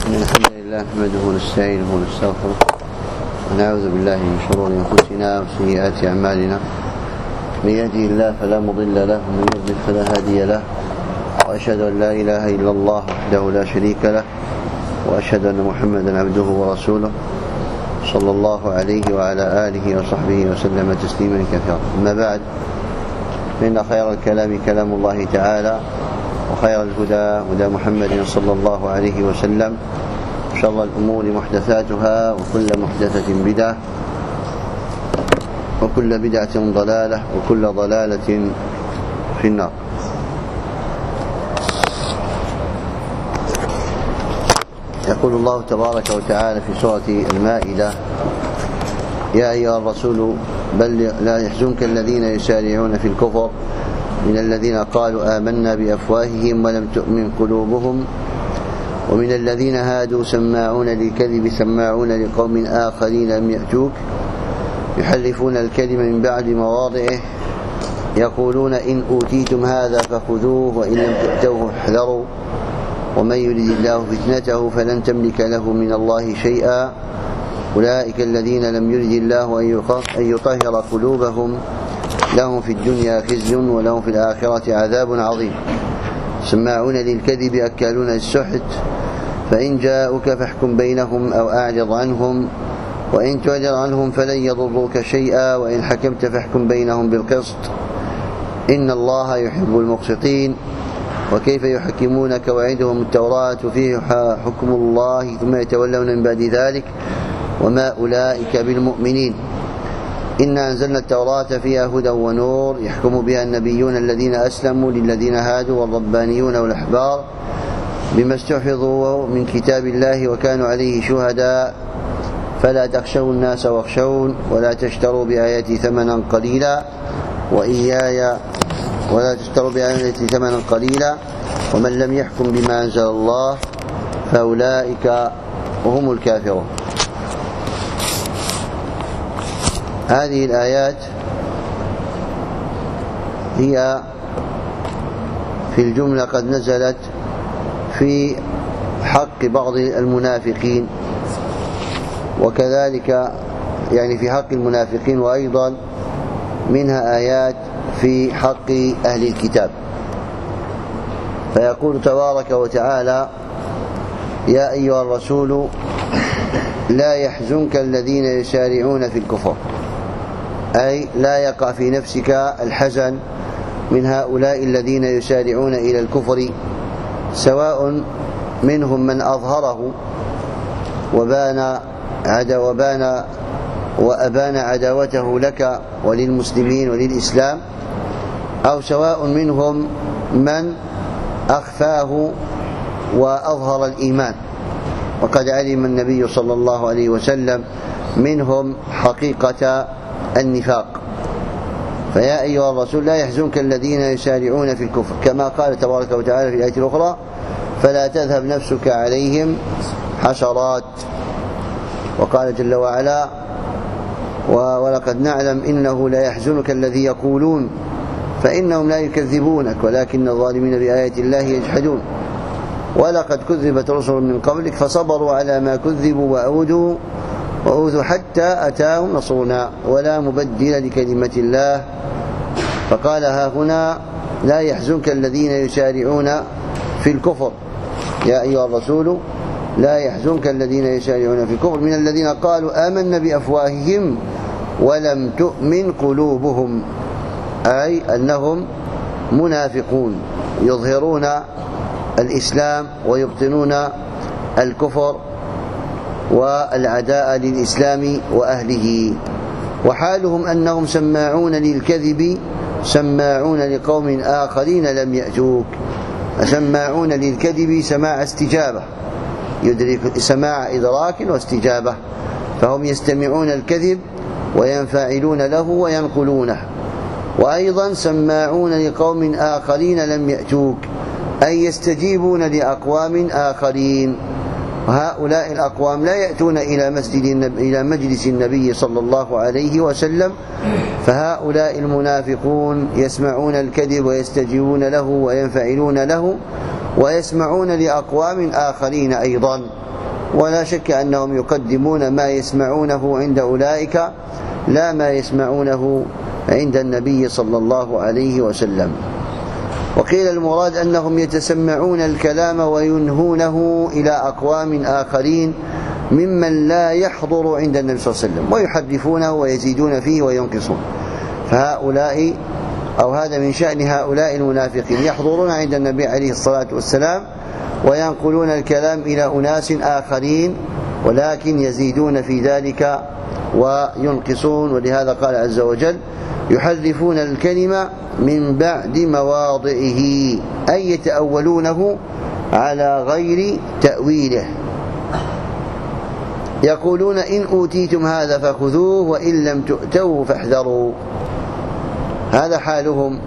إن الحمد لله نحمده ونستعينه ونستغفره ونعوذ بالله من شرور أنفسنا وسيئات أعمالنا. من يهده الله فلا مضل له ومن يضلل فلا هادي له، وأشهد أن لا إله إلا الله وحده لا شريك له، وأشهد أن محمدا عبده ورسوله صلى الله عليه وعلى آله وصحبه وسلم تسليما كثيرا. أما بعد، فإن خير الكلام كلام الله تعالى، وخير الهدى هدى محمد صلى الله عليه وسلم، وشر الأمور محدثاتها، وكل محدثة بدعة، وكل بدعة ضلالة، وكل ضلالة في النار. يقول الله تبارك وتعالى في سورة المائدة: يا أيها الرسول بلغ لا يحزنك الذين يسارعون في الكفر من الذين قالوا آمنا بأفواههم ولم تؤمن قلوبهم ومن الذين هادوا سماعون للكذب سماعون لقوم آخرين لم يأتوك يحرفون الكلم من بعد مواضعه يقولون إن أوتيتم هذا فخذوه وإن لم تؤتوه احذروا ومن يرد الله فتنته فلن تملك له من الله شيئا أولئك الذين لم يرد الله أن يطهر قلوبهم لهم في الدنيا خزي ولهم في الآخرة عذاب عظيم سماعون للكذب أكالون للسحت فإن جاءوك فاحكم بينهم أو أعرض عنهم وإن تعرض عنهم فلن يضروك شيئا وإن حكمت فاحكم بينهم بالقسط إن الله يحب المقسطين وكيف يحكمونك وعندهم التوراة فيه حكم الله ثم يتولون من بعد ذلك وما أولئك بالمؤمنين إنا أنزلنا التوراة فيها هدى ونور يحكم بها النبيون الذين أسلموا للذين هادوا والربانيون والأحبار بما استحفظوا من كتاب الله وكانوا عليه شهداء فلا تخشوا الناس واخشون ولا تشتروا بآياتي ثمنا قليلا وإياي ولا تشتروا بآياتي ثمنا قليلا ومن لم يحكم بما أنزل الله فأولئك هم الكافرون. هذه الآيات هي في الجملة قد نزلت في حق بعض المنافقين، وكذلك يعني في حق المنافقين، وأيضا منها آيات في حق أهل الكتاب. فيقول تبارك وتعالى: يا أيها الرسول لا يحزنك الذين يسارعون في الكفر، أي لا يقع في نفسك الحزن من هؤلاء الذين يسارعون إلى الكفر، سواء منهم من أظهره وأبان عداوته لك وللمسلمين وللإسلام، أو سواء منهم من أخفاه وأظهر الإيمان، وقد علم النبي صلى الله عليه وسلم منهم حقيقة النفاق. فيا أيها الرسول لا يحزنك الذين يسارعون في الكفر، كما قال تبارك وتعالى في الآية الأخرى: فلا تذهب نفسك عليهم حسرات. وقال جل وعلا: ولقد نعلم إنه لا يحزنك الذي يقولون فإنهم لا يكذبونك ولكن الظالمين بآيات الله يجحدون ولقد كذبت رسل من قبلك فصبروا على ما كذبوا وأوذوا حتى أتاهم نصرنا ولا مبدل لكلمة الله. فقال ها هنا: لا يحزنك الذين يسارعون في الكفر. يا أيها الرسول لا يحزنك الذين يسارعون في الكفر من الذين قالوا آمنا بأفواههم ولم تؤمن قلوبهم، أي أنهم منافقون يظهرون الإسلام ويبطنون الكفر والعداء للإسلام وأهله. وحالهم أنهم سماعون للكذب سماعون لقوم آخرين لم يأتوك. سماعون للكذب سماع استجابة، يدرك سماع إدراك واستجابة، فهم يستمعون الكذب وينفعلون له وينقلونه. وأيضا سماعون لقوم آخرين لم يأتوك، أي يستجيبون لأقوام آخرين، وهؤلاء الأقوام لا يأتون إلى مجلس النبي صلى الله عليه وسلم، فهؤلاء المنافقون يسمعون الكذب ويستجيبون له وينفعلون له ويسمعون لأقوام آخرين أيضا. ولا شك أنهم يقدمون ما يسمعونه عند أولئك لا ما يسمعونه عند النبي صلى الله عليه وسلم. وقيل المراد أنهم يتسمعون الكلام وينهونه إلى أقوام آخرين ممن لا يحضر عند النبي صلى الله عليه وسلم ويحرفونه ويزيدون فيه وينقصون. فهؤلاء أو هذا من شأن هؤلاء المنافقين، يحضرون عند النبي عليه الصلاة والسلام وينقلون الكلام إلى أناس آخرين، ولكن يزيدون في ذلك وينقصون. ولهذا قال عز وجل: يحرفون الكلمة من بعد مواضعه، أي يتأولونه على غير تأويله. يقولون: إن أوتيتم هذا فخذوه وإن لم تؤتوه فاحذروا. هذا حالهم.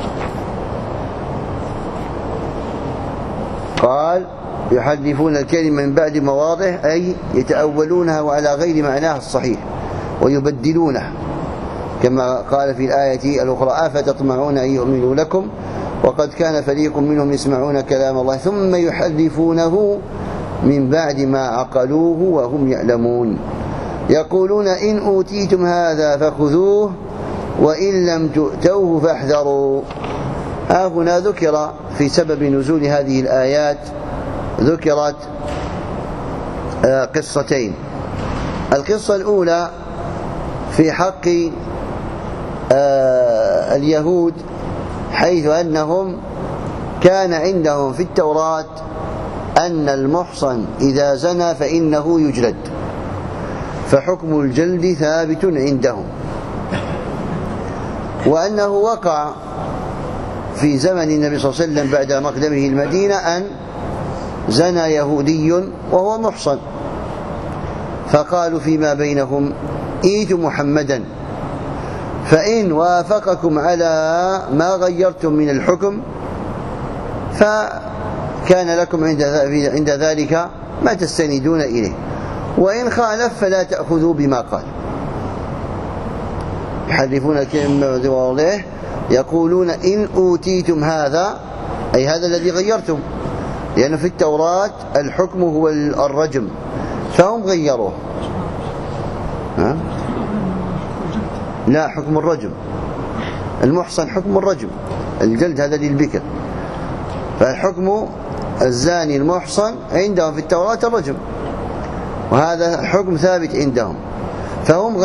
قال: يحرفون الكلمة من بعد مواضعه، أي يتأولونها على غير معناه الصحيح ويبدلونه، كما قال في الآية الأخرى: أفتطمعون أن يؤمنوا لكم وقد كان فريق منهم يسمعون كلام الله ثم يحرفونه من بعد ما عقلوه وهم يعلمون. يقولون: إن أوتيتم هذا فخذوه وإن لم تؤتوه فاحذروا. ها هنا ذكر في سبب نزول هذه الآيات ذكرت قصتين. القصة الأولى في حق اليهود، حيث أنهم كان عندهم في التوراة أن المحصن إذا زنى فإنه يجلد، فحكم الجلد ثابت عندهم. وأنه وقع في زمن النبي صلى الله عليه وسلم بعد مقدمه المدينة أن زنى يهودي وهو محصن، فقالوا فيما بينهم: ائتوا محمدا فإن وافقكم على ما غيرتم من الحكم فكان لكم عند ذلك ما تستندون إليه، وإن خالف فلا تأخذوا بما قال. يحرفون الكلمة من مواضعه، يقولون: إن أوتيتم هذا، أي هذا الذي غيرتم، لأن في التوراة الحكم هو الرجم فهم غيروه. لا، حكم الرجم، المحصن حكم الرجم، الجلد هذا للبكر، فالحكم الزاني المحصن عندهم في التوراة الرجم، وهذا حكم ثابت عندهم، فهم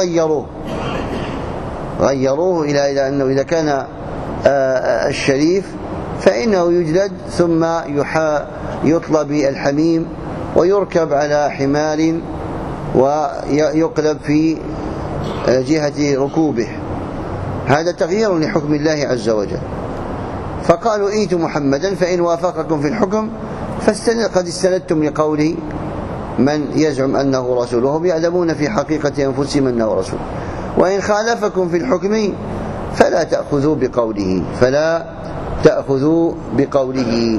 غيروه إلى أنه إذا كان الشريف فإنه يجلد ثم يطلب بالحميم ويركب على حمار ويقلب في جهة ركوبه. هذا تغيير لحكم الله عز وجل. فقالوا: ائتوا محمدا فإن وافقكم في الحكم قد استندتم لقول من يزعم أنه رسول، وهم يعلمون في حقيقة أنفسهم أنه رسول، وإن خالفكم في الحكم فلا تأخذوا بقوله.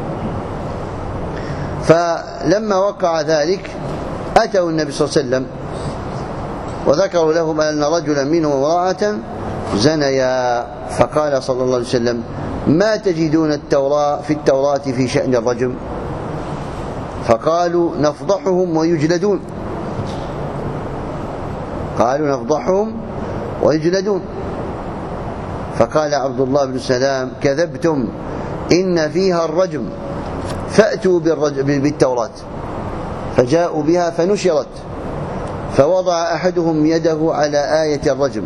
فلما وقع ذلك أتوا النبي صلى الله عليه وسلم وذكروا لهم أن رجلا منهم وامرأة زنيا، فقال صلى الله عليه وسلم: ما تجدون في التوراة في شأن الرجم؟ فقالوا: نفضحهم ويجلدون. قالوا: نفضحهم ويجلدون. فقال عبد الله بن سلام: كذبتم، إن فيها الرجم، فأتوا بالتوراة. فجاءوا بها فنشرت، فوضع أحدهم يده على آية الرجم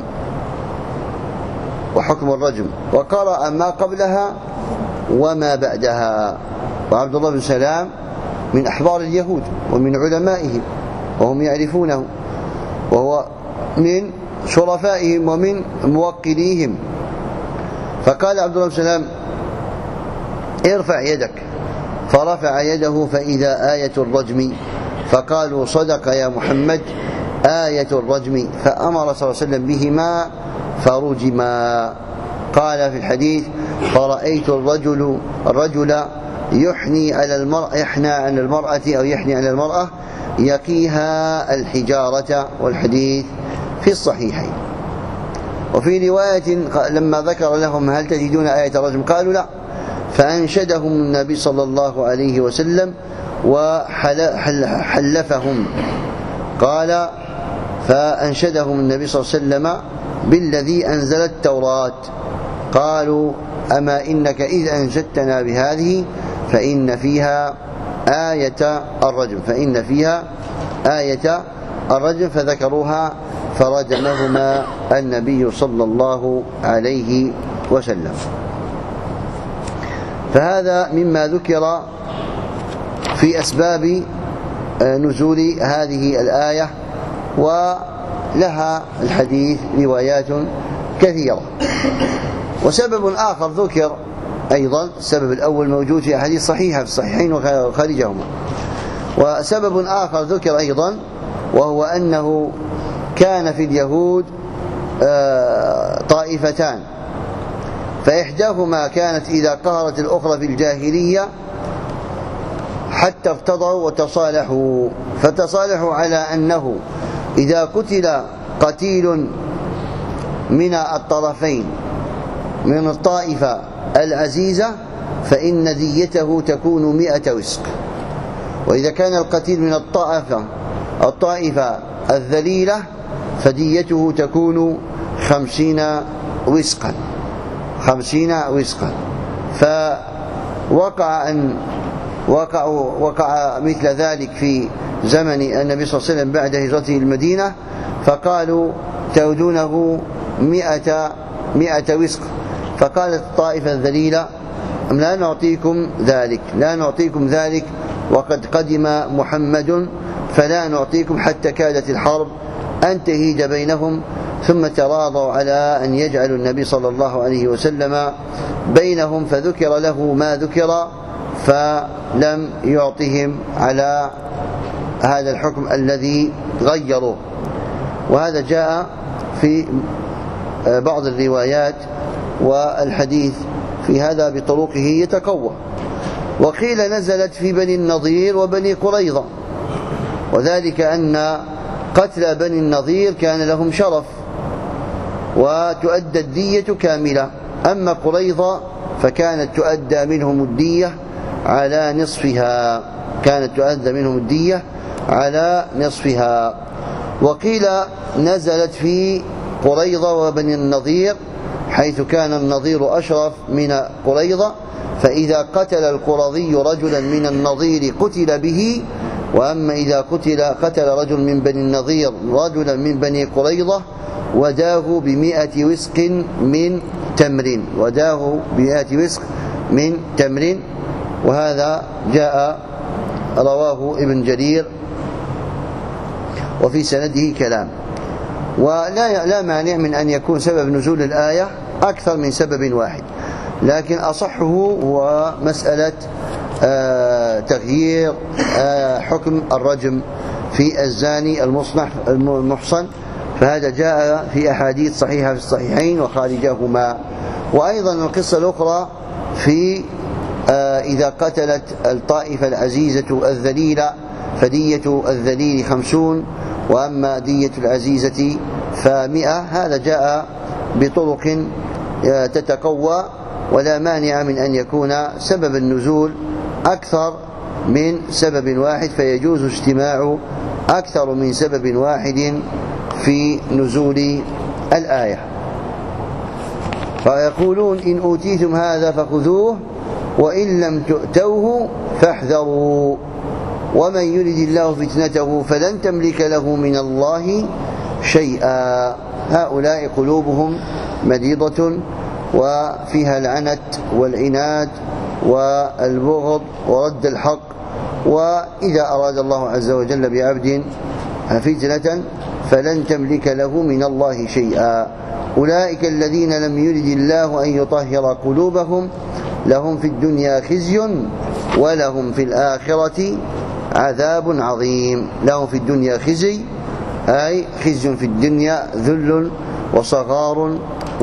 وحكم الرجم، وقرأ ما قبلها وما بعدها. وعبد الله بن سلام من أحبار اليهود ومن علمائهم وهم يعرفونه، وهو من شرفائهم ومن موقريهم. فقال عبد الله بن سلام: ارفع يدك. فرفع يده فإذا آية الرجم، فقالوا: صدق يا محمد، آية الرجم. فأمر صلى الله عليه وسلم بهما فرجما. قال في الحديث: فرأيت الرجل يحني على المرأة أو يحني على المرأة يقيها الحجارة. والحديث في الصحيحين. وفي رواية لما ذكر لهم: هل تجدون آية الرجم؟ قالوا: لا. فأنشدهم النبي صلى الله عليه وسلم وحلفهم. قال: فأنشدهم النبي صلى الله عليه وسلم بالذي أنزل التوراة. قالوا: أما إنك إذ أنشدتنا بهذه فإن فيها آية الرجم، فذكروها فرجمهما النبي صلى الله عليه وسلم. فهذا مما ذكر في أسباب نزول هذه الآية، ولها الحديث روايات كثيرة. وسبب آخر ذكر أيضا، السبب الأول موجود في أحاديث صحيحة في الصحيحين وخارجهما. وسبب آخر ذكر أيضا، وهو أنه كان في اليهود طائفتان، فإحداهما كانت إذا قهرت الأخرى في الجاهلية حتى ارتضوا وتصالحوا، فتصالحوا على أنه إذا قتل قتيل من الطرفين من الطائفة العزيزة فإن ديته تكون 100 وسق، وإذا كان القتيل من الطائفة الذليلة فديته تكون 50 وسقا. وقع مثل ذلك في زمن النبي صلى الله عليه وسلم بعد هجرته المدينة، فقالوا: تودونه 100 وسق. فقالت الطائفة الذليلة: لا نعطيكم ذلك وقد قدم محمد، فلا نعطيكم، حتى كادت الحرب أن تهيج بينهم، ثم تراضوا على أن يجعلوا النبي صلى الله عليه وسلم بينهم، فذكر له ما ذكر، فلم يعطهم على هذا الحكم الذي غيروه. وهذا جاء في بعض الروايات، والحديث في هذا بطرقه يتقوى. وقيل نزلت في بني النضير وبني قريظة، وذلك أن قتل بني النضير كان لهم شرف وتؤدى الدية كاملة، أما قريظة فكانت تؤدى منهم الدية على نصفها. وقيل نزلت في قريظة وبني النضير، حيث كان النضير أشرف من قريظة، فإذا قتل القرظي رجلا من النضير قتل به، وأما إذا قتل رجل من بني النضير رجلا من بني قريظة وداه ب100 وسق من تمر. وهذا جاء رواه ابن جرير، وفي سنده كلام. ولا مانع من أن يكون سبب نزول الآية أكثر من سبب واحد، لكن أصحه هو مسألة تغيير حكم الرجم في الزاني المحصن، فهذا جاء في أحاديث صحيحة في الصحيحين وخارجهما. وأيضا القصة الأخرى في إذا قتلت الطائفة العزيزة الذليلة فدية الذليل 50، وأما دية العزيزة ف100. هذا جاء بطرق تتقوى، ولا مانع من أن يكون سبب النزول أكثر من سبب واحد، فيجوز اجتماع أكثر من سبب واحد في نزول الآية. فيقولون: إن أوتيتم هذا فخذوه وإن لم تؤتوه فاحذروا، ومن يرد الله فتنته فلن تملك له من الله شيئا. هؤلاء قلوبهم مريضة وفيها العنت والعناد والبغض ورد الحق، وإذا أراد الله عز وجل بعبد فتنة فلن تملك له من الله شيئا. أولئك الذين لم يرد الله أن يطهر قلوبهم، لهم في الدنيا خزي ولهم في الآخرة عذاب عظيم. لهم في الدنيا خزي، أي خزي في الدنيا، ذل وصغار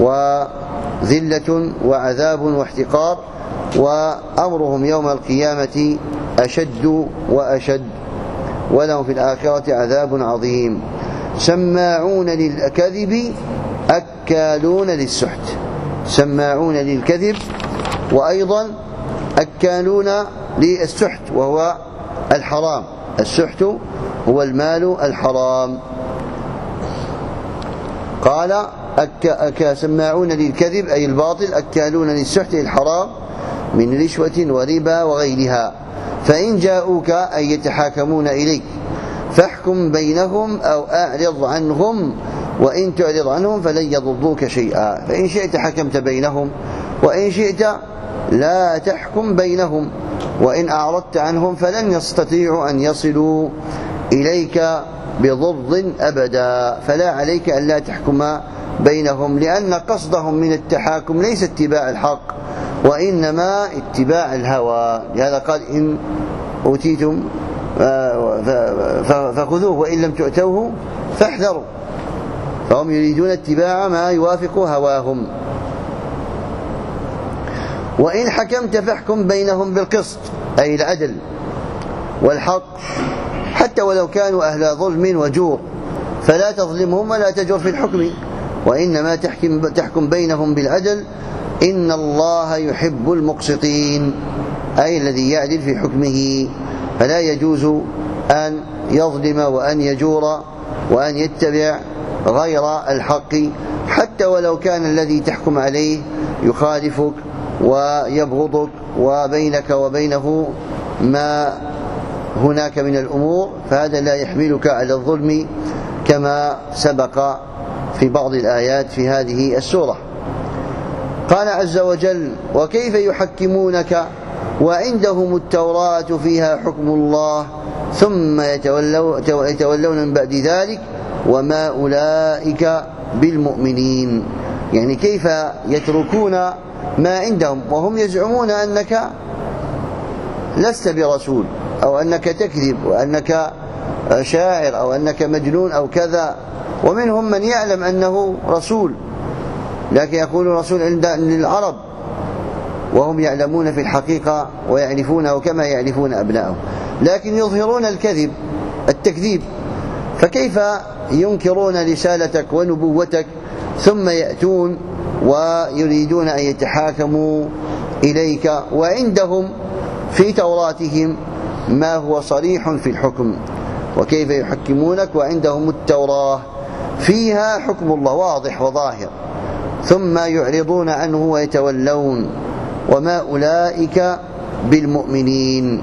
وذلة وعذاب واحتقار، وأمرهم يوم القيامة أشد وأشد، ولهم في الآخرة عذاب عظيم. سماعون للكذب أكالون للسحت، سماعون للكذب وأيضا أكالون للسحت، وهو الحرام. السحت هو المال الحرام. قال سماعون للكذب أي الباطل، أكالون للسحت الحرام من رشوة وربا وغيرها. فإن جاءوك أي يتحاكمون إليك فاحكم بينهم أو أعرض عنهم، وإن تعرض عنهم فلن يضروك شيئا. فإن شئت حكمت بينهم، وإن شئت لا تحكم بينهم، وإن أعرضت عنهم فلن يستطيعوا أن يصلوا إليك بضر أبدا. فلا عليك أن لا تحكم بينهم، لأن قصدهم من التحاكم ليس اتباع الحق وإنما اتباع الهوى. لهذا قال إن أوتيتم فخذوه وإن لم تؤتوه فاحذروا. فهم يريدون اتباع ما يوافق هواهم. وإن حكمت فاحكم بينهم بالقسط أي العدل والحق، حتى ولو كانوا أهل ظلم وجور، فلا تظلمهم ولا تجر في الحكم، وإنما تحكم بينهم بالعدل. إن الله يحب المقسطين أي الذي يعدل في حكمه. فلا يجوز أن يظلم وأن يجور وأن يتبع غير الحق، حتى ولو كان الذي تحكم عليه يخالفك ويبغضك وبينك وبينه ما هناك من الأمور، فهذا لا يحملك على الظلم كما سبق في بعض الآيات في هذه السورة. قال عز وجل: وكيف يحكمونك وعندهم التوراة فيها حكم الله ثم يتولون من بعد ذلك وما أولئك بالمؤمنين. يعني كيف يتركون ما عندهم وهم يزعمون أنك لست برسول، أو أنك تكذب، وأنك شاعر، أو أنك مجنون أو كذا. ومنهم من يعلم أنه رسول لكن يقول رسول عند العرب، وهم يعلمون في الحقيقة ويعرفونه كما يعرفون أبنائهم، لكن يظهرون التكذيب. فكيف ينكرون رسالتك ونبوتك ثم يأتون ويريدون أن يتحاكموا إليك وعندهم في توراتهم ما هو صريح في الحكم؟ وكيف يحكمونك وعندهم التوراة فيها حكم الله واضح وظاهر ثم يعرضون عنه ويتولون وما أولئك بالمؤمنين.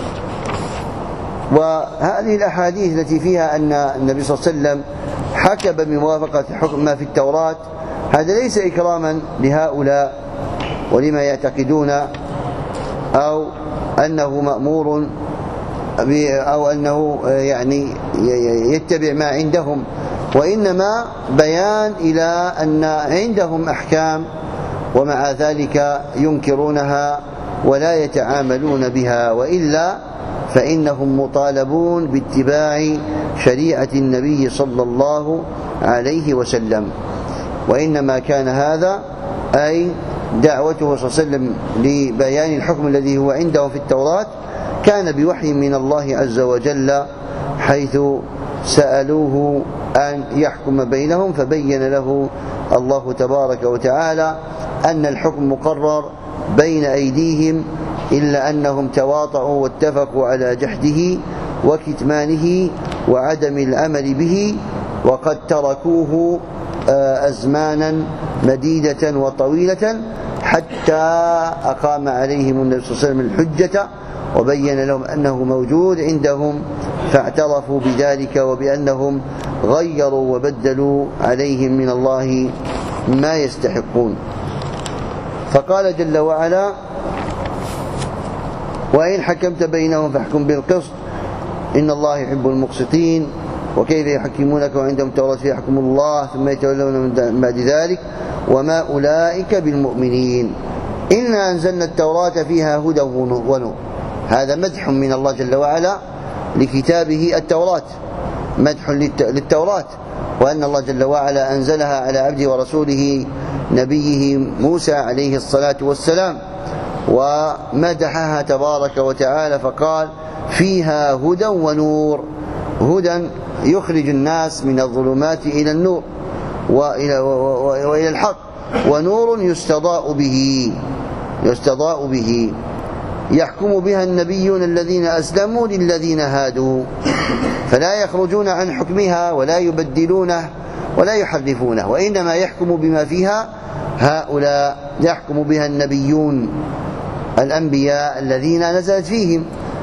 وهذه الأحاديث التي فيها أن النبي صلى الله عليه وسلم حكم بموافقة حكم ما في التوراة، هذا ليس إكراما لهؤلاء ولما يعتقدون أو أنه مأمور أو أنه يعني يتبع ما عندهم، وإنما بيان إلى أن عندهم أحكام ومع ذلك ينكرونها ولا يتعاملون بها، وإلا فإنهم مطالبون باتباع شريعة النبي صلى الله عليه وسلم. وإنما كان هذا أي دعوته صلى الله عليه وسلم لبيان الحكم الذي هو عنده في التوراة كان بوحي من الله عز وجل، حيث سألوه أن يحكم بينهم فبين له الله تبارك وتعالى أن الحكم مقرر بين أيديهم، إلا أنهم تواطؤوا واتفقوا على جحده وكتمانه وعدم العمل به، وقد تركوه أزمانا مديدة وطويلة حتى أقام عليهم النبي صلى الله عليه وسلم الحجة وبين لهم أنه موجود عندهم، فاعترفوا بذلك وبأنهم غيروا وبدلوا عليهم من الله ما يستحقون. فقال جل وعلا: وإن حكمت بينهم فاحكم بالقسط إن الله يحب المقسطين. وكيف يحكمونك وعندهم التوراة فيها حكم الله ثم يتولون من بعد ذلك وما أولئك بالمؤمنين. إنا أنزلنا التوراة فيها هدى ونور. هذا مدح من الله جل وعلا لكتابه التوراة، مدح للتوراة، وأن الله جل وعلا أنزلها على عبده ورسوله نبيه موسى عليه الصلاة والسلام، ومدحها تبارك وتعالى فقال: فيها هدى ونور. هدى يخرج الناس من الظلمات إلى النور وإلى الحق، ونور يستضاء به يحكم بها النبيون الذين أسلموا للذين هادوا، فلا يخرجون عن حكمها ولا يبدلونه ولا يحرفونه، وإنما يحكم بما فيها هؤلاء، يحكم بها النبيون الأنبياء الذين نزلت فيهم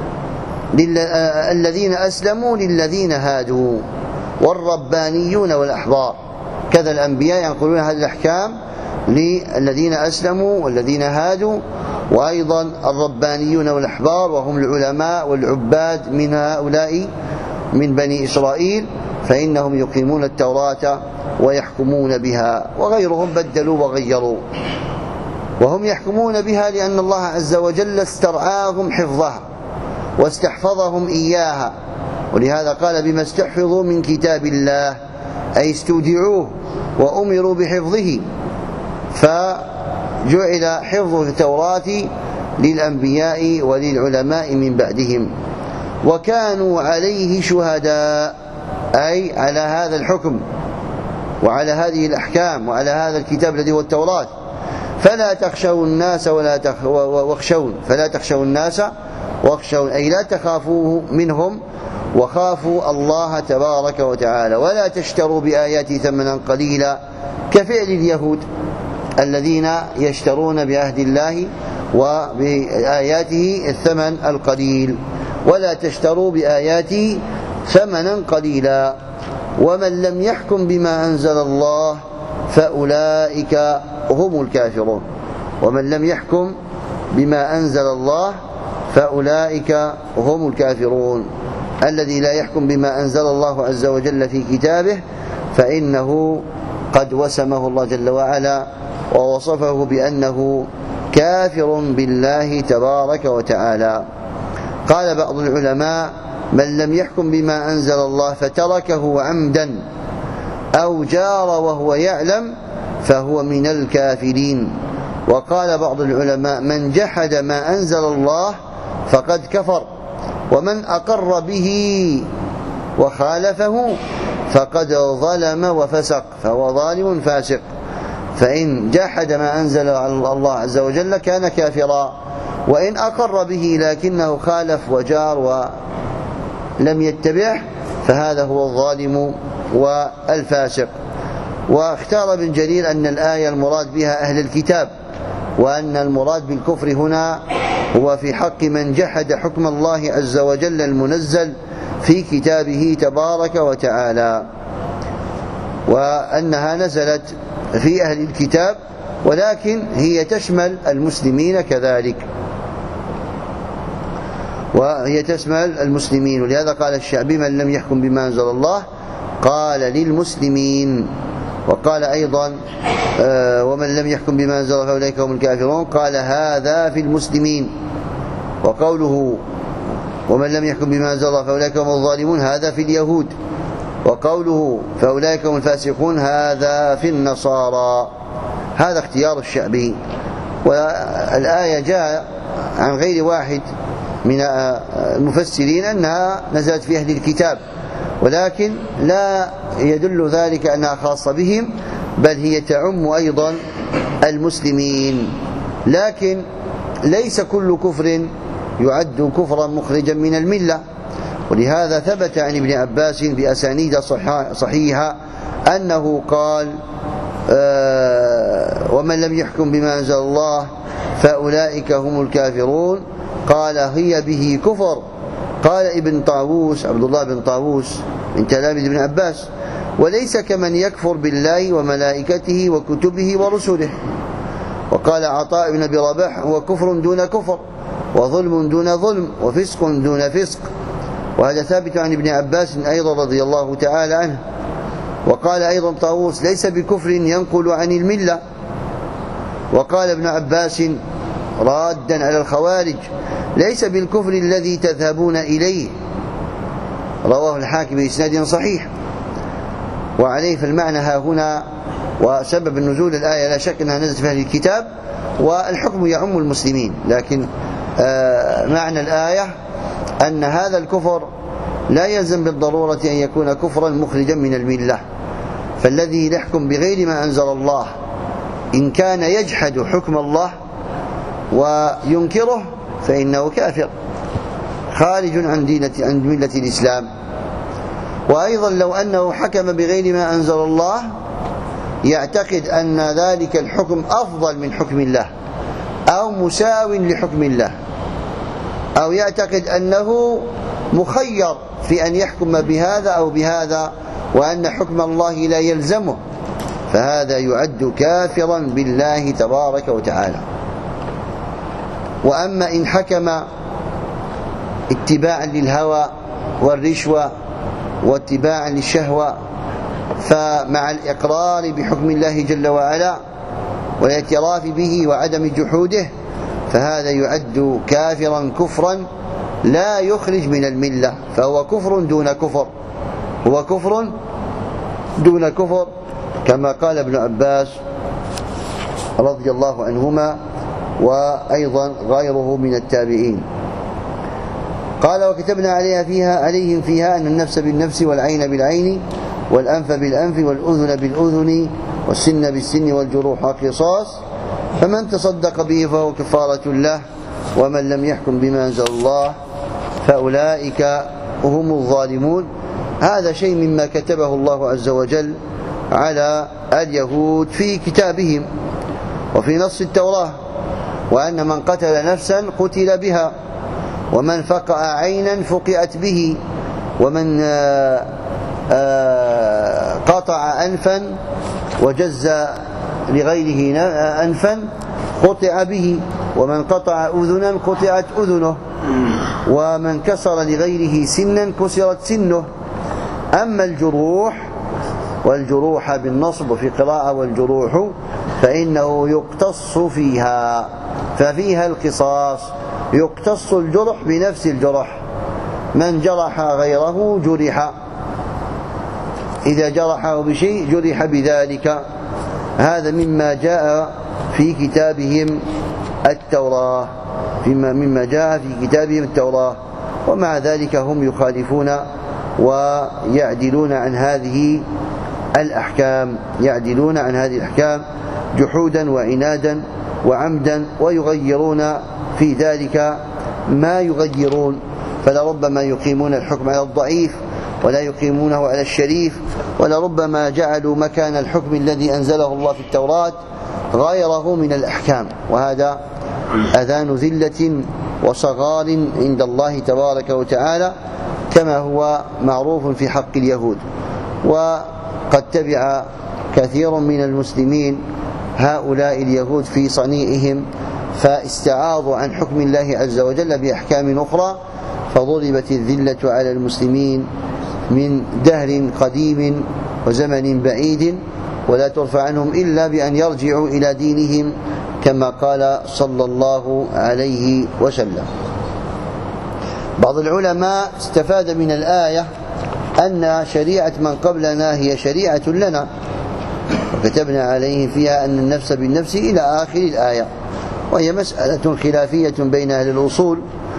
الذين أسلموا للذين هادوا، والربانيون والأحبار. كذا الأنبياء ينقلون هذه الأحكام للذين أسلموا والذين هادوا، وأيضا الربانيون والأحبار وهم العلماء والعباد من هؤلاء من بني إسرائيل، فإنهم يقيمون التوراة ويحكمون بها، وغيرهم بدلوا وغيروا، وهم يحكمون بها لأن الله عز وجل استرعاهم حفظها واستحفظهم إياها، ولهذا قال بما استحفظوا من كتاب الله، أي استودعوه وأمروا بحفظه، فجعل حفظ التوراة للأنبياء وللعلماء من بعدهم، وكانوا عليه شهداء، أي على هذا الحكم وعلى هذه الأحكام وعلى هذا الكتاب الذي هو التوراة. فلا تخشوا الناس واخشون، فلا تخشوا الناس واخشون، أي لا تخافوه منهم وخافوا الله تبارك وتعالى، ولا تشتروا بآياتي ثمنا قليلا، كفعل اليهود الذين يشترون بعهد الله وبآياته الثمن القليل. ولا تشتروا بآياتي ثمنا قليلا، ومن لم يحكم بما أنزل الله فأولئك هم الكافرون. ومن لم يحكم بما أنزل الله فأولئك هم الكافرون. الذي لا يحكم بما أنزل الله عز وجل في كتابه فإنه قد وسمه الله جل وعلا ووصفه بأنه كافر بالله تبارك وتعالى. قال بعض العلماء: من لم يحكم بما أنزل الله فتركه عمدا أو جار وهو يعلم فهو من الكافرين. وقال بعض العلماء: من جحد ما أنزل الله فقد كفر، ومن أقر به وخالفه فقد ظلم وفسق، فهو ظالم فاسق. فإن جحد ما أنزل الله عز وجل كان كافرا، وإن أقر به لكنه خالف وجار ولم يتبعه فهذا هو الظالم والفاسق. واختار ابن جرير أن الآية المراد بها أهل الكتاب، وأن المراد بالكفر هنا هو في حق من جحد حكم الله عز وجل المنزل في كتابه تبارك وتعالى، وأنها نزلت في أهل الكتاب ولكن هي تشمل المسلمين كذلك، وهي تشمل المسلمين. ولهذا قال الشعبي: من لم يحكم بما أنزل الله قال للمسلمين. وقال أيضا: ومن لم يحكم بما أنزل الله فأولئك هم الكافرون، قال هذا في المسلمين. وقوله: ومن لم يحكم بما أنزل الله فأولئك هم الظالمون، هذا في اليهود. وقوله: فأولئك هم الفاسقون، هذا في النصارى. هذا اختيار الشعبي. والآية جاء عن غير واحد من المفسرين أنها نزلت في أهل الكتاب، ولكن لا يدل ذلك أنها خاصة بهم، بل هي تعم أيضا المسلمين. لكن ليس كل كفر يعد كفرا مخرجا من الملة، ولهذا ثبت عن ابن عباس بأسانيد صحيحة أنه قال: ومن لم يحكم بما أنزل الله فأولئك هم الكافرون، قال: هي به كفر. قال ابن طاووس، عبد الله بن طاووس من تلاميذ ابن عباس: وليس كمن يكفر بالله وملائكته وكتبه ورسله. وقال عطاء بن أبي رباح: هو كفر دون كفر، وظلم دون ظلم، وفسق دون فسق. وهذا ثابت عن ابن عباس أيضا رضي الله تعالى عنه. وقال أيضا طاووس: ليس بكفر ينقل عن الملة. وقال ابن عباس رادا على الخوارج: ليس بالكفر الذي تذهبون إليه. رواه الحاكم بإسناد صحيح. وعليه فالمعنى ها هنا وسبب النزول الآية لا شك أنها نزلت في أهل الكتاب، والحكم يعم المسلمين، لكن معنى الآية أن هذا الكفر لا يلزم بالضرورة أن يكون كفرا مخرجا من الملة. فالذي يحكم بغير ما أنزل الله إن كان يجحد حكم الله وينكره فإنه كافر خارج عن ملة الإسلام. وأيضا لو أنه حكم بغير ما أنزل الله يعتقد أن ذلك الحكم أفضل من حكم الله أو مساو لحكم الله، أو يعتقد أنه مخير في أن يحكم بهذا أو بهذا وأن حكم الله لا يلزمه، فهذا يعد كافرا بالله تبارك وتعالى. وأما إن حكم اتباعا للهوى والرشوة واتباعا للشهوة فمع الإقرار بحكم الله جل وعلا والاعتراف به وعدم جحوده فهذا يعد كافرا كفرا لا يخرج من الملة، فهو كفر دون كفر، هو كفر دون كفر، كما قال ابن عباس رضي الله عنهما وأيضا غيره من التابعين. قال: وكتبنا عليهم فيها أن النفس بالنفس والعين بالعين والأنف بالأنف والأذن بالأذن والسن بالسن والجروح قصاص، فمن تصدق به فهو كفارة له، ومن لم يحكم بما أنزل الله فأولئك هم الظالمون. هذا شيء مما كتبه الله عز وجل على اليهود في كتابهم وفي نص التوراة، وأن من قتل نفسا قتل بها، ومن فقأ عينا فقئت به، ومن قطع أنفا وجز لغيره أنفا قطع به، ومن قطع أذنا قطعت أذنه، ومن كسر لغيره سنا كسرت سنه. أما الجروح، والجروح بالنصب وفي قراءة والجروح، فإنه يقتص فيها، ففيها القصاص، يقتص الجرح بنفس الجرح، من جرح غيره جرح، إذا جرحه بشيء جرح بذلك. هذا مما جاء في كتابهم التوراة، مما جاء في كتابهم التوراة، ومع ذلك هم يخالفون ويعدلون عن هذه الأحكام، يعدلون عن هذه الأحكام جحودا وعنادا وعمدا، ويغيرون في ذلك ما يغيرون، فلربما يقيمون الحكم على الضعيف ولا يقيمونه على الشريف، ولربما جعلوا مكان الحكم الذي أنزله الله في التوراة غيره من الأحكام، وهذا أذان ذلة وصغار عند الله تبارك وتعالى، كما هو معروف في حق اليهود. وقد تبع كثير من المسلمين هؤلاء اليهود في صنيعهم، فاستعاضوا عن حكم الله عز وجل بأحكام أخرى، فضربت الذلة على المسلمين من دهر قديم وزمن بعيد، ولا ترفع عنهم إلا بأن يرجعوا إلى دينهم كما قال صلى الله عليه وسلم. بعض العلماء استفاد من الآية أن شريعة من قبلنا هي شريعة لنا، وكتبنا عليهم فيها أن النفس بالنفس إلى آخر الآية، وهي مسألة خلافية بين أهل الأصول،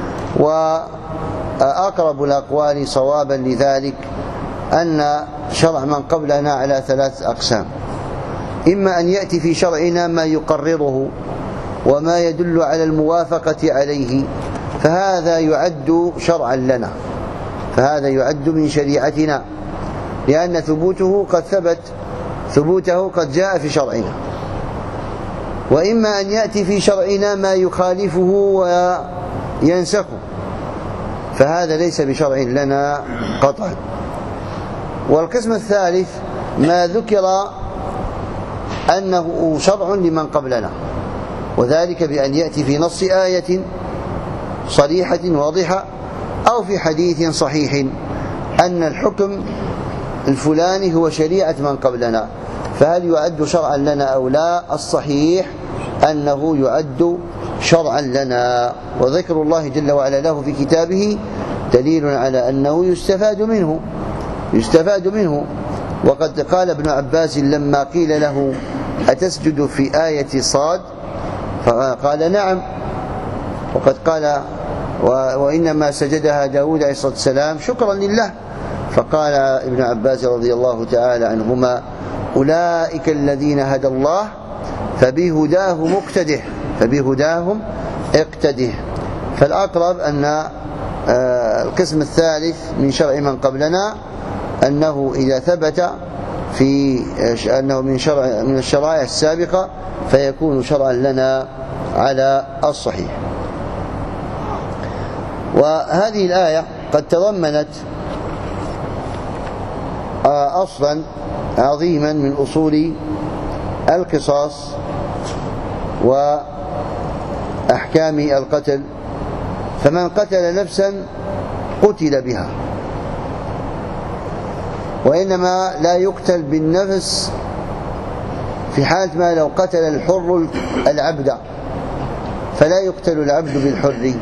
وأقرب الأقوال صوابا لذلك أن شرع من قبلنا على 3 أقسام: إما أن يأتي في شرعنا ما يقرره وما يدل على الموافقة عليه، فهذا يعد شرعا لنا، فهذا يعد من شريعتنا، لأن ثبوته قد جاء في شرعنا. وإما أن يأتي في شرعنا ما يخالفه وينسخه، فهذا ليس بشرع لنا قطعا. والقسم الثالث ما ذكر أنه شرع لمن قبلنا، وذلك بأن يأتي في نص آية صريحة واضحة أو في حديث صحيح أن الحكم الفلاني هو شريعة من قبلنا، فهل يعد شرعا لنا أو لا؟ الصحيح أنه يعد شرعا لنا، وذكر الله جل وعلا له في كتابه دليل على أنه يستفاد منه. وقد قال ابن عباس لما قيل له: أتسجد في آية صاد؟ فقال: نعم. وقد قال: وإنما سجدها داود عليه الصلاة والسلام شكرا لله. فقال ابن عباس رضي الله تعالى عنهما: أولئك الذين هدى الله فبهداهم اقتده. فالأقرب أن القسم الثالث من شرع من قبلنا أنه إذا ثبت في أنه من الشرائع السابقة فيكون شرعا لنا على الصحيح. وهذه الآية قد تضمنت أصلا عظيما من أصول القصاص وأحكام القتل، فمن قتل نفسا قتل بها، وإنما لا يقتل بالنفس في حالة ما لو قتل الحر العبد، فلا يقتل العبد بالحر،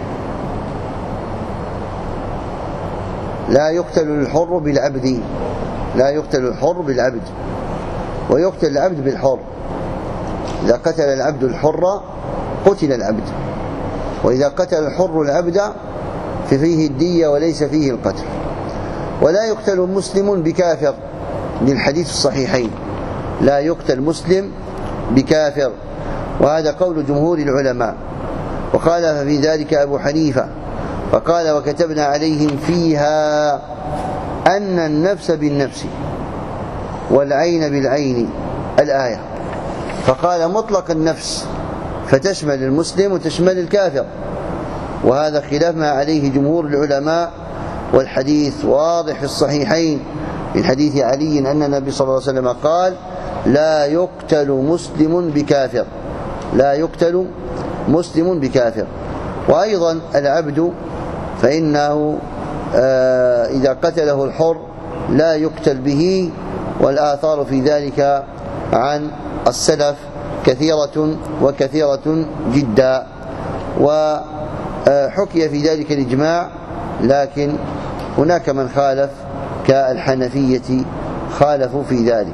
لا يقتل الحر بالعبد، لا يقتل الحر بالعبد، ويقتل العبد بالحر. إذا قتل العبد الحر قتل العبد، وإذا قتل الحر العبد ففيه الدية وليس فيه القتل. ولا يقتل مسلم بكافر للحديث الصحيحين، لا يقتل مسلم بكافر، وهذا قول جمهور العلماء. وخالف في ذلك أبو حنيفة فقال: وكتبنا عليهم فيها أن النفس بالنفس والعين بالعين الآية، فقال مطلق النفس فتشمل المسلم وتشمل الكافر، وهذا خلاف ما عليه جمهور العلماء. والحديث واضح في الصحيحين من حديث علي أن النبي صلى الله عليه وسلم قال: لا يقتل مسلم بكافر، لا يقتل مسلم بكافر. وأيضا العبد فإنه إذا قتله الحر لا يقتل به، والآثار في ذلك عن السلف كثيرة وكثيرة جدا، وحكي في ذلك الإجماع، لكن هناك من خالف كالحنفية خالفوا في ذلك.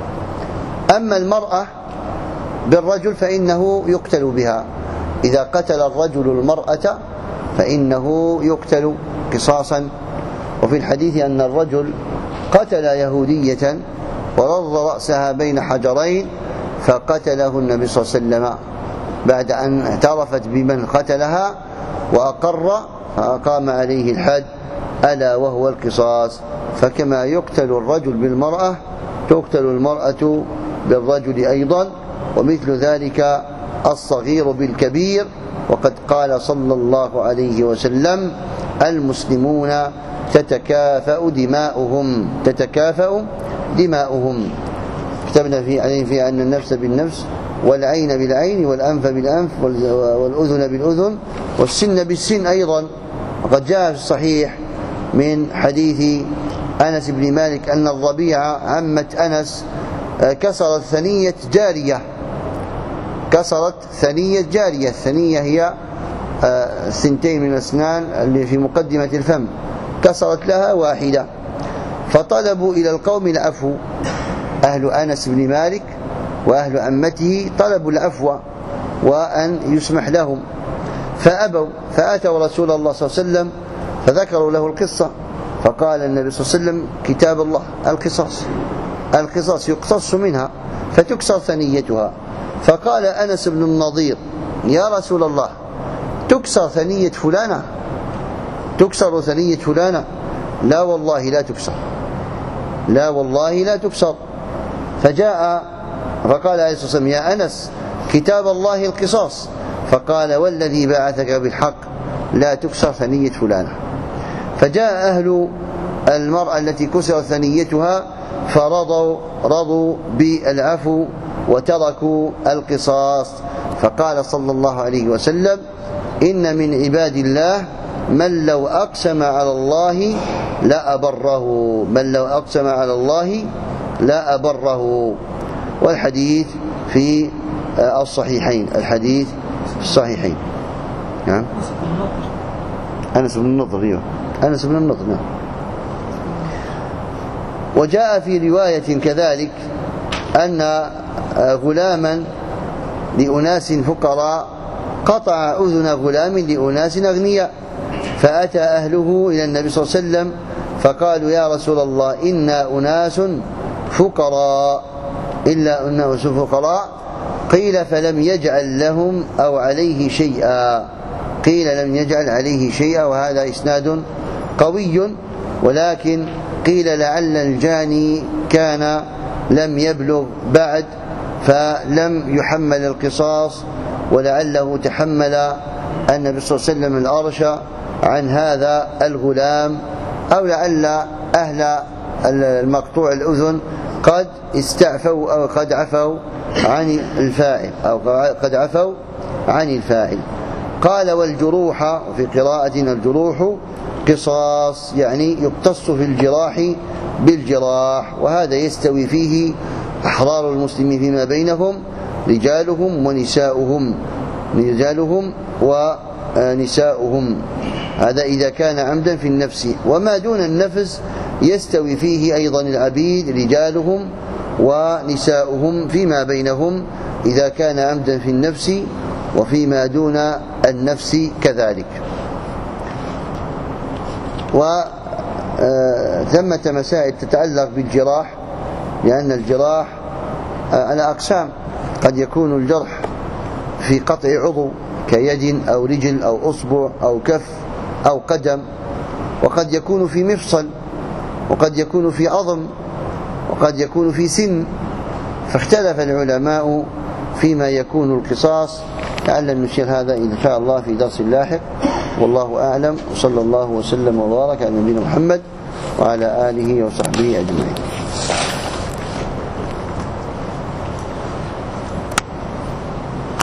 أما المرأة بالرجل فإنه يقتل بها، إذا قتل الرجل المرأة فإنه يقتل قصاصا. وفي الحديث أن الرجل قتل يهودية ورض رأسها بين حجرين فقتله النبي صلى الله عليه وسلم بعد أن اعترفت بمن قتلها وأقر، فأقام عليه الحد ألا وهو القصاص. فكما يقتل الرجل بالمرأة تقتل المرأة بالرجل أيضا، ومثل ذلك الصغير بالكبير. وقد قال صلى الله عليه وسلم: المسلمون تتكافأ دماؤهم، تتكافأ دماؤهم. كتبنا عليهم فيها أن النفس بالنفس والعين بالعين والأنف بالأنف والأذن بالأذن والسن بالسن أيضا. وقد جاء في الصحيح من حديث أنس بن مالك أن الربيعة عمة أنس كسرت ثنية جارية، كسرت ثنية جارية. الثنية هي ثنتين من الأسنان اللي في مقدمة الفم، كسرت لها واحدة، فطلبوا إلى القوم العفو. أهل أنس بن مالك وأهل عمته طلبوا العفو وأن يسمح لهم، فأبوا، فأتوا رسول الله صلى الله عليه وسلم فذكروا له القصة، فقال النبي صلى الله عليه وسلم: كتاب الله القصاص، القصاص يقتص منها فتكسر ثنيتها. فقال أنس بن النضير: يا رسول الله، تكسر ثنية فلانة؟ تكسر ثنية فلانة؟ لا والله لا تكسر، لا والله لا تكسر. فجاء فقال عليه الصلاة والسلام: يا أنس، كتاب الله القصاص. فقال: والذي بعثك بالحق لا تكسر ثنية فلانة. فجاء أهل المرأة التي كسر ثنيتها فرضوا بالعفو وتركوا القصاص. فقال صلى الله عليه وسلم: إن من عباد الله من لو أقسم على الله لأبره، من لو أقسم على الله لأبره. والحديث في الصحيحين، الحديث في الصحيحين. نعم، أنس بن النضر، أنس بن النضر. نعم. وجاء في رواية كذلك أن غلاما لأناس فقراء قطع أذن غلام لأناس أغنياء، فأتى أهله إلى النبي صلى الله عليه وسلم فقالوا: يا رسول الله، إنا أناس فقراء، إلا أناس فقراء. قيل: فلم يجعل لهم أو عليه شيئا، قيل لم يجعل عليه شيئا، وهذا إسناد قوي، ولكن قيل لعل الجاني كان لم يبلغ بعد فلم يحمل القصاص، ولعله تحمل النبي صلى الله عليه وسلم الأرش عن هذا الغلام، أو لعل أهل المقطوع الأذن قد استعفوا أو قد عفوا عن الفاعل قال والجروح، وفي قراءتنا الجروح قصاص، يعني يقتص في الجراح بالجراح، وهذا يستوي فيه أحرار المسلمين فيما بينهم رجالهم ونساؤهم، هذا إذا كان عمدا في النفس. وما دون النفس يستوي فيه أيضا العبيد رجالهم ونساؤهم فيما بينهم إذا كان عمدا في النفس، وفيما دون النفس كذلك. وثمة مسائل تتعلق بالجراح، لأن الجراح على أقسام، قد يكون الجرح في قطع عضو كيد أو رجل أو أصبع أو كف أو قدم، وقد يكون في مفصل، وقد يكون في عظم، وقد يكون في سن، فاختلف العلماء فيما يكون القصاص. لعل نشير هذا إن شاء الله في درس لاحق، والله أعلم، وصلى الله وسلم وبارك على نبينا محمد وعلى آله وصحبه أجمعين.